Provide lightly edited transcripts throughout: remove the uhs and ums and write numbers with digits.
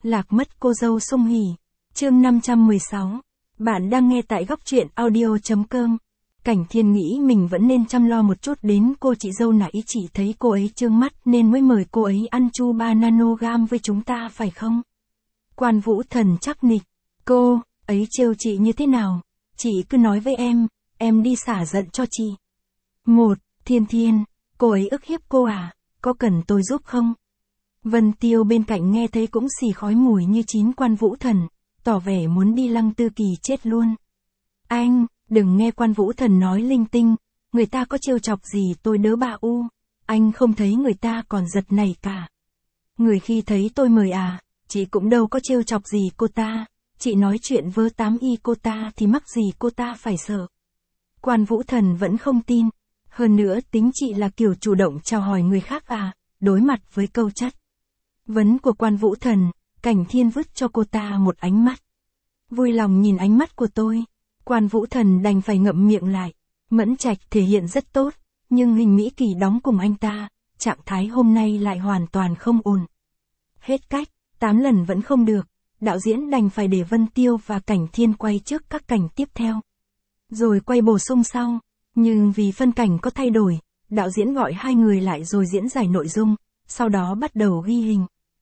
Lạc mất cô dâu Sung Hỉ. Chương 516. Bạn đang nghe tại góc truyện audio.com. Cảnh Thiên nghĩ mình vẫn nên chăm lo một chút đến cô chị dâu, nãy chỉ thấy cô ấy trương mắt nên mới mời cô ấy ăn chu 3 nanogram với chúng ta phải không? Quan Vũ Thần chắc nịch. Cô ấy trêu chị như thế nào? Chị cứ nói với em đi xả giận cho chị. Thiên, cô ấy ức hiếp cô à? Có cần tôi giúp không? Vân Tiêu bên cạnh nghe thấy cũng xì khói mùi như chín. Quan Vũ Thần tỏ vẻ muốn đi Lăng Tư Kỳ chết luôn. Anh, đừng nghe Quan Vũ Thần nói linh tinh, người ta có trêu chọc gì tôi đỡ bà u. Anh không thấy người ta còn giật nảy cả. Người khi thấy tôi mời à, chị cũng đâu có trêu chọc gì cô ta, chị nói chuyện vớ tám y cô ta thì mắc gì cô ta phải sợ. Quan Vũ Thần vẫn không tin, hơn nữa tính chị là kiểu chủ động chào hỏi người khác à, đối mặt với câu chất vấn của Quan Vũ Thần, Cảnh Thiên vứt cho cô ta một ánh mắt. Vui lòng nhìn ánh mắt của tôi, Quan Vũ Thần đành phải ngậm miệng lại. Mẫn Trạch thể hiện rất tốt, nhưng Hình Mỹ Kỳ đóng cùng anh ta, trạng thái hôm nay lại hoàn toàn không ổn. Hết cách, 8 lần vẫn không được, đạo diễn đành phải để Vân Tiêu và Cảnh Thiên quay trước các cảnh tiếp theo, rồi quay bổ sung sau. Nhưng vì phân cảnh có thay đổi, đạo diễn gọi hai người lại rồi diễn giải nội dung, sau đó bắt đầu ghi hình.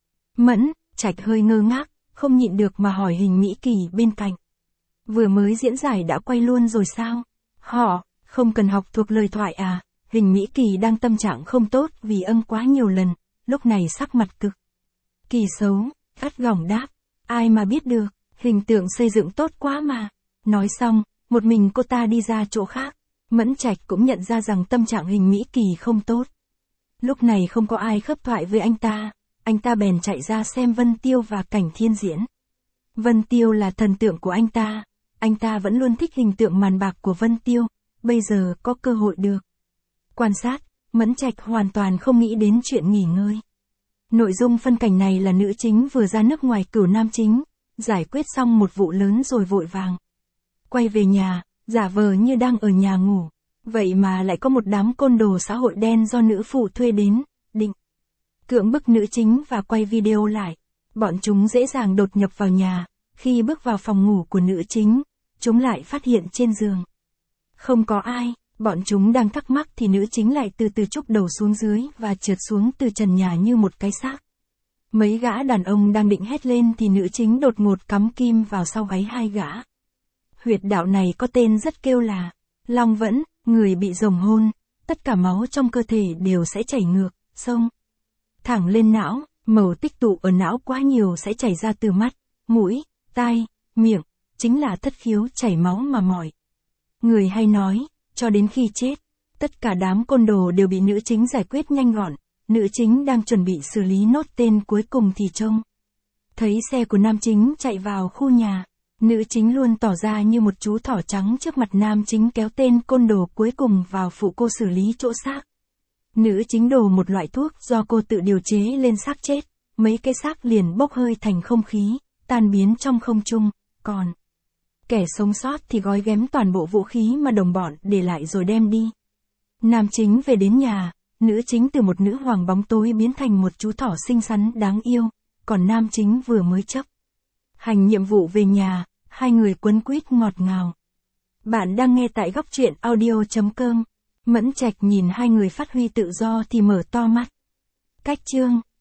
Mẫn Trạch hơi ngơ ngác, không nhịn được mà hỏi Hình Mỹ Kỳ bên cạnh. Vừa mới diễn giải đã quay luôn rồi sao? Họ không cần học thuộc lời thoại à? Hình Mỹ Kỳ đang tâm trạng không tốt vì âng quá nhiều lần, lúc này sắc mặt cực kỳ xấu, gắt gỏng đáp. Ai mà biết được, hình tượng xây dựng tốt quá mà. Nói xong, một mình cô ta đi ra chỗ khác. Mẫn Trạch cũng nhận ra rằng tâm trạng Hình Mỹ Kỳ không tốt. Lúc này không có ai khớp thoại với anh ta bèn chạy ra xem Vân Tiêu và Cảnh Thiên diễn. Vân Tiêu là thần tượng của anh ta vẫn luôn thích hình tượng màn bạc của Vân Tiêu, bây giờ có cơ hội được quan sát, Mẫn Trạch hoàn toàn không nghĩ đến chuyện nghỉ ngơi. Nội dung phân cảnh này là nữ chính vừa ra nước ngoài cửu nam chính, giải quyết xong một vụ lớn rồi vội vàng quay về nhà, giả vờ như đang ở nhà ngủ, vậy mà lại có một đám côn đồ xã hội đen do nữ phụ thuê đến, định cưỡng bức nữ chính và quay video lại. Bọn chúng dễ dàng đột nhập vào nhà, khi bước vào phòng ngủ của nữ chính, chúng lại phát hiện trên giường không có ai, bọn chúng đang thắc mắc thì nữ chính lại từ từ chúc đầu xuống dưới và trượt xuống từ trần nhà như một cái xác. Mấy gã đàn ông đang định hét lên thì nữ chính đột ngột cắm kim vào sau gáy hai gã. Huyệt đạo này có tên rất kêu là Long Vẫn, người bị rồng hôn, tất cả máu trong cơ thể đều sẽ chảy ngược, xông thẳng lên não, màu tích tụ ở não quá nhiều sẽ chảy ra từ mắt, mũi, tai, miệng, chính là thất khiếu chảy máu mà mọi người hay nói, cho đến khi chết. Tất cả đám côn đồ đều bị nữ chính giải quyết nhanh gọn, nữ chính đang chuẩn bị xử lý nốt tên cuối cùng thì trông thấy xe của nam chính chạy vào khu nhà, nữ chính luôn tỏ ra như một chú thỏ trắng trước mặt nam chính kéo tên côn đồ cuối cùng vào phụ cô xử lý chỗ xác. Nữ chính đổ một loại thuốc do cô tự điều chế lên xác chết, mấy cái xác liền bốc hơi thành không khí, tan biến trong không trung, còn kẻ sống sót thì gói ghém toàn bộ vũ khí mà đồng bọn để lại rồi đem đi. Nam chính về đến nhà, nữ chính từ một nữ hoàng bóng tối biến thành một chú thỏ xinh xắn đáng yêu, còn nam chính vừa mới chấp hành nhiệm vụ về nhà, hai người quấn quýt ngọt ngào. Bạn đang nghe tại góc truyện audio.com. Mẫn Trạch nhìn hai người phát huy tự do thì mở to mắt. Cách chương